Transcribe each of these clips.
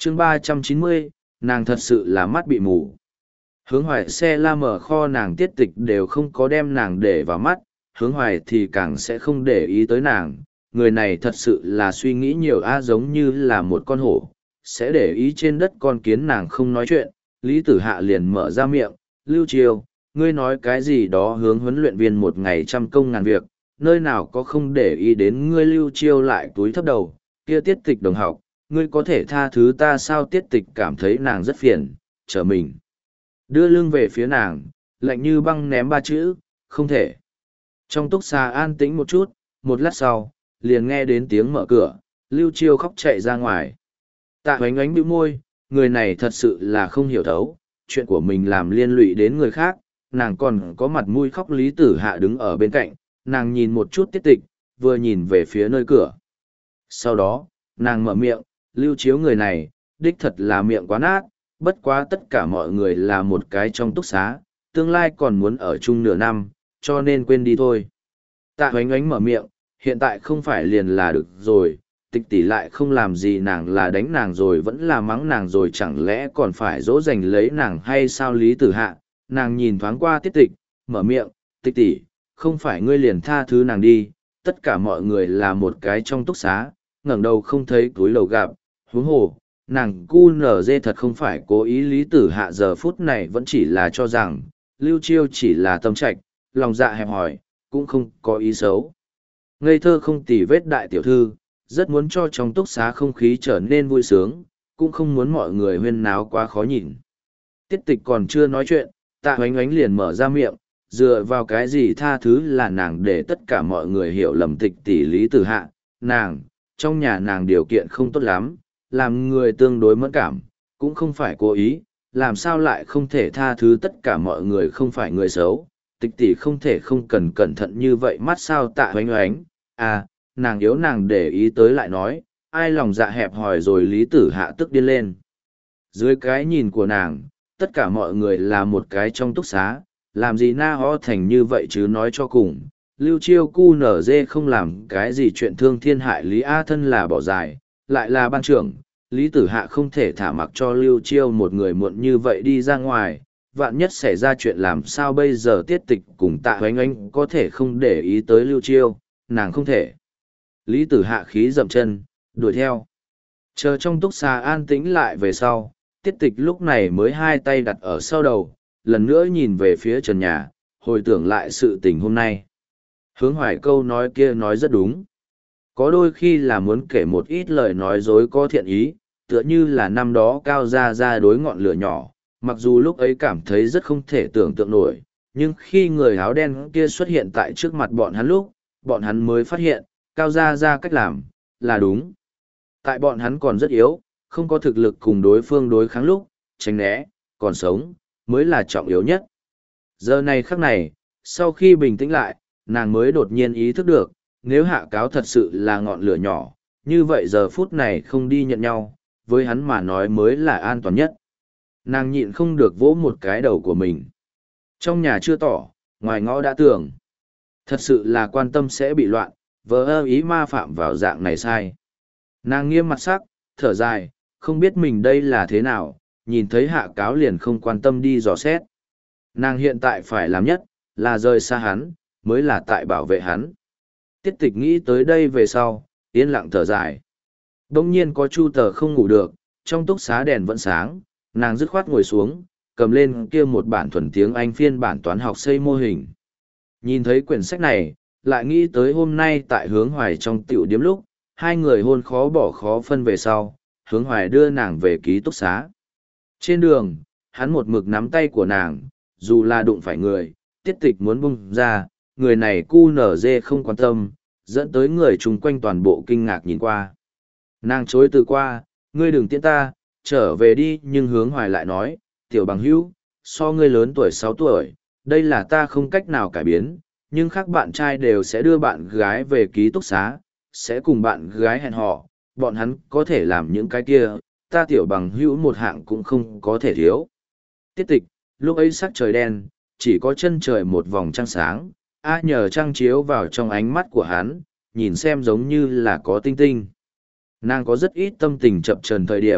chương 390, nàng thật sự là mắt bị mù. Hướng Hoài xe la mở kho nàng Tiết Tịch đều không có đem nàng để vào mắt, Hướng Hoài thì càng sẽ không để ý tới nàng. Người này thật sự là suy nghĩ nhiều giống như là một con hổ, sẽ để ý trên đất con kiến. Nàng không nói chuyện, Lý Tử Hạ liền mở ra miệng, Lưu Chiêu, ngươi nói cái gì đó hướng huấn luyện viên một ngày trăm công ngàn việc, nơi nào có không để ý đến ngươi. Lưu Chiêu lại túi thấp đầu, kia Tiết Tịch đồng học, ngươi có thể tha thứ ta sao? Tiết Tịch cảm thấy nàng rất phiền, trở mình đưa lưng về phía nàng, lạnh như băng ném ba chữ, không thể. Trong túc xá an tĩnh một chút, một lát sau, liền nghe đến tiếng mở cửa, Lưu Chiêu khóc chạy ra ngoài. Tạ Hoánh Ánh bĩu môi, người này thật sự là không hiểu thấu, chuyện của mình làm liên lụy đến người khác, nàng còn có mặt mũi khóc. Lý Tử Hạ đứng ở bên cạnh, nàng nhìn một chút Tiết Tịch, vừa nhìn về phía nơi cửa. Sau đó, nàng mở miệng, Lưu Chiếu người này, đích thật là miệng quá nát, bất quá tất cả mọi người là một cái trong túc xá, tương lai còn muốn ở chung nửa năm, cho nên quên đi thôi. Tạ Hoánh Ánh mở miệng, hiện tại không phải liền là được rồi, Tịch tỷ lại không làm gì nàng, là đánh nàng rồi vẫn là mắng nàng rồi, chẳng lẽ còn phải dỗ dành lấy nàng hay sao? Lý Tử Hạ, nàng nhìn thoáng qua Tiết Tịch, mở miệng, Tịch tỷ, không phải ngươi liền tha thứ nàng đi, tất cả mọi người là một cái trong túc xá, ngẩng đầu không thấy túi lầu gặp, huống hồ, nàng cu nở dê thật không phải cố ý. Lý Tử Hạ giờ phút này vẫn chỉ là cho rằng, Lưu Chiêu chỉ là tâm trạch, lòng dạ hẹp hòi, cũng không có ý xấu. Ngây thơ không tì vết đại tiểu thư, rất muốn cho trong túc xá không khí trở nên vui sướng, cũng không muốn mọi người huyên náo quá khó nhìn. Tiết Tịch còn chưa nói chuyện, Tạ Hoánh Ánh liền mở ra miệng, dựa vào cái gì tha thứ là nàng để tất cả mọi người hiểu lầm Tịch tỷ? Lý Tử Hạ, nàng, trong nhà nàng điều kiện không tốt lắm, làm người tương đối mẫn cảm, cũng không phải cố ý, làm sao lại không thể tha thứ tất cả mọi người không phải người xấu? Tịch tỷ không thể không cần cẩn thận như vậy mắt sao? Tạ Hoánh Ánh, nàng yếu nàng để ý tới lại nói, ai lòng dạ hẹp hòi rồi? Lý Tử Hạ tức điên lên. Dưới cái nhìn của nàng, tất cả mọi người là một cái trong túc xá, làm gì na ho thành như vậy chứ? Nói cho cùng, Lưu Chiêu cu nở dê không làm cái gì chuyện thương thiên hại lý. Thân là bỏ dài, lại là ban trưởng, Lý Tử Hạ không thể thả mặc cho Lưu Chiêu một người muộn như vậy đi ra ngoài, vạn nhất xảy ra chuyện làm sao bây giờ? Tiết Tịch cùng Tạ Hoánh Ánh có thể không để ý tới Lưu Chiêu, nàng không thể. Lý Tử Hạ khí dậm chân, đuổi theo. Chờ trong túc xá an tĩnh lại về sau, Tiết Tịch lúc này mới hai tay đặt ở sau đầu, lần nữa nhìn về phía trần nhà, hồi tưởng lại sự tình hôm nay. Hướng Hoài câu nói kia nói rất đúng. Có đôi khi là muốn kể một ít lời nói dối có thiện ý, tựa như là năm đó Cao Gia Gia đối ngọn lửa nhỏ, mặc dù lúc ấy cảm thấy rất không thể tưởng tượng nổi, nhưng khi người áo đen kia xuất hiện tại trước mặt bọn hắn lúc, bọn hắn mới phát hiện, Cao Gia Gia cách làm, là đúng. Tại bọn hắn còn rất yếu, không có thực lực cùng đối phương đối kháng lúc, tránh né, còn sống, mới là trọng yếu nhất. Giờ này khắc này, sau khi bình tĩnh lại, nàng mới đột nhiên ý thức được, nếu Hạ Cáo thật sự là ngọn lửa nhỏ, như vậy giờ phút này không đi nhận nhau, với hắn mà nói mới là an toàn nhất. Nàng nhịn không được vỗ một cái đầu của mình. Trong nhà chưa tỏ, ngoài ngõ đã tường. Thật sự là quan tâm sẽ bị loạn, vờ ơ ý ma phạm vào dạng này sai. Nàng nghiêm mặt sắc, thở dài, không biết mình đây là thế nào, nhìn thấy Hạ Cáo liền không quan tâm đi dò xét. Nàng hiện tại phải làm nhất, là rời xa hắn, mới là tại bảo vệ hắn. Tiết Tịch nghĩ tới đây về sau, yên lặng thở dài. Đông nhiên có Chu Tờ không ngủ được, trong túc xá đèn vẫn sáng, nàng dứt khoát ngồi xuống, cầm lên kia một bản thuần tiếng Anh phiên bản toán học xây mô hình. Nhìn thấy quyển sách này, lại nghĩ tới hôm nay tại Hướng Hoài trong tiểu điếm lúc, hai người hôn khó bỏ khó phân về sau, Hướng Hoài đưa nàng về ký túc xá. Trên đường, hắn một mực nắm tay của nàng, dù là đụng phải người, Tiết Tịch muốn bung ra, người này cu nở dê không quan tâm, dẫn tới người chung quanh toàn bộ kinh ngạc nhìn qua. Nàng chối từ qua, ngươi đừng tiễn ta, trở về đi, nhưng Hướng Hoài lại nói, tiểu bằng hữu, so ngươi lớn tuổi 6 tuổi, đây là ta không cách nào cải biến, nhưng khác bạn trai đều sẽ đưa bạn gái về ký túc xá, sẽ cùng bạn gái hẹn hò, bọn hắn có thể làm những cái kia, ta tiểu bằng hữu một hạng cũng không có thể thiếu. Tiết Tịch, lúc ấy sắc trời đen, chỉ có chân trời một vòng trăng sáng, nhờ trăng chiếu vào trong ánh mắt của hắn, nhìn xem giống như là có tinh tinh. Nàng có rất ít tâm tình chập chờn thời điểm,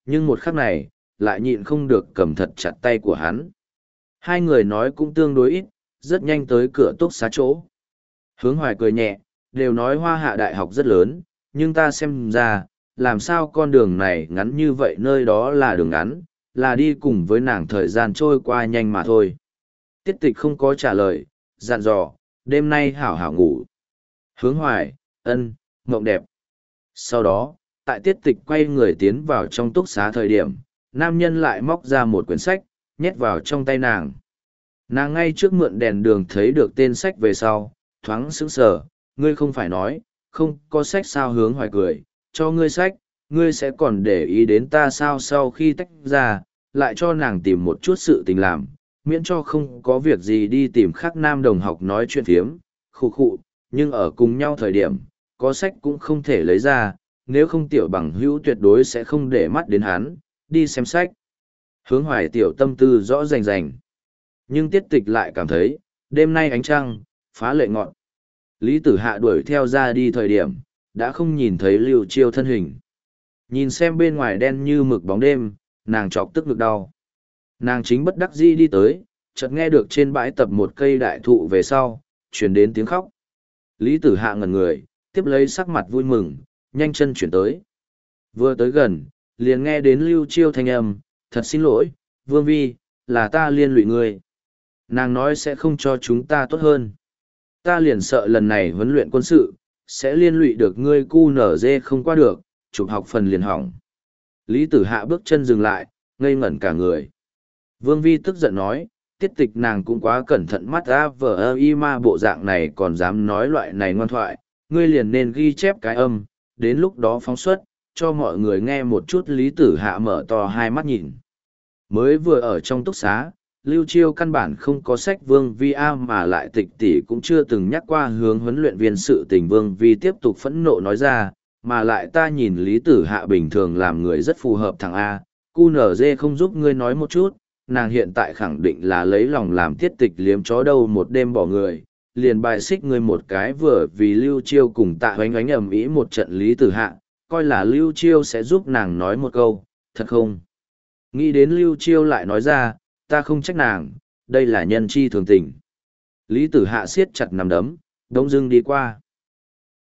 nhưng một khắc này, lại nhịn không được cầm thật chặt tay của hắn. Hai người nói cũng tương đối ít, rất nhanh tới cửa túc xá chỗ. Hướng Hoài cười nhẹ, đều nói Hoa Hạ đại học rất lớn, nhưng ta xem ra, làm sao con đường này ngắn như vậy, nơi đó là đường ngắn, là đi cùng với nàng thời gian trôi qua nhanh mà thôi. Tiết Tịch không có trả lời, dặn dò, đêm nay hảo hảo ngủ. Hướng Hoài, ân, mộng đẹp. Sau đó, tại Tiết Tịch quay người tiến vào trong túc xá thời điểm, nam nhân lại móc ra một quyển sách, nhét vào trong tay nàng. Nàng ngay trước mượn đèn đường thấy được tên sách về sau, thoáng sững sờ, ngươi không phải nói, không có sách sao? Hướng Hoài cười, cho ngươi sách, ngươi sẽ còn để ý đến ta sao? Sau khi tách ra, lại cho nàng tìm một chút sự tình làm, miễn cho không có việc gì đi tìm khác nam đồng học nói chuyện phiếm, khụ khụ, nhưng ở cùng nhau thời điểm, có sách cũng không thể lấy ra, nếu không tiểu bằng hữu tuyệt đối sẽ không để mắt đến hắn, đi xem sách. Hướng Hoài tiểu tâm tư rõ rành rành. Nhưng Tiết Tịch lại cảm thấy, đêm nay ánh trăng, phá lệ ngọn. Lý Tử Hạ đuổi theo ra đi thời điểm, đã không nhìn thấy Lưu Chiêu thân hình. Nhìn xem bên ngoài đen như mực bóng đêm, nàng chọc tức ngực đau. Nàng chính bất đắc dĩ đi tới, chợt nghe được trên bãi tập một cây đại thụ về sau, truyền đến tiếng khóc. Lý Tử Hạ ngẩn người, tiếp lấy sắc mặt vui mừng, nhanh chân chuyển tới. Vừa tới gần, liền nghe đến Lưu Chiêu thanh âm, thật xin lỗi, Vương Vi, là ta liên lụy ngươi. Nàng nói sẽ không cho chúng ta tốt hơn. Ta liền sợ lần này huấn luyện quân sự, sẽ liên lụy được ngươi cu nở dê không qua được, chụp học phần liền hỏng. Lý Tử Hạ bước chân dừng lại, ngây ngẩn cả người. Vương Vi tức giận nói, Tiết Tịch nàng cũng quá cẩn thận, mắt ra vờ y ma bộ dạng này còn dám nói loại này ngoan thoại, ngươi liền nên ghi chép cái âm, đến lúc đó phóng xuất, cho mọi người nghe một chút. Lý Tử Hạ mở to hai mắt nhìn. Mới vừa ở trong túc xá, Lưu Chiêu căn bản không có sách Vương Vi A, mà lại Tịch tỷ cũng chưa từng nhắc qua hướng huấn luyện viên sự tình. Vương Vi tiếp tục phẫn nộ nói ra, mà lại ta nhìn Lý Tử Hạ bình thường làm người rất phù hợp thằng A, QNZ không giúp ngươi nói một chút, nàng hiện tại khẳng định là lấy lòng làm Tiết Tịch liếm chó đâu, một đêm bỏ người, liền bài xích ngươi một cái. Vừa vì Lưu Chiêu cùng Tạ Hoánh Oánh ầm ĩ một trận, Lý Tử Hạ coi là Lưu Chiêu sẽ giúp nàng nói một câu, thật không? Nghĩ đến Lưu Chiêu lại nói ra, ta không trách nàng, đây là nhân chi thường tình. Lý Tử Hạ siết chặt nắm đấm, đống dưng đi qua.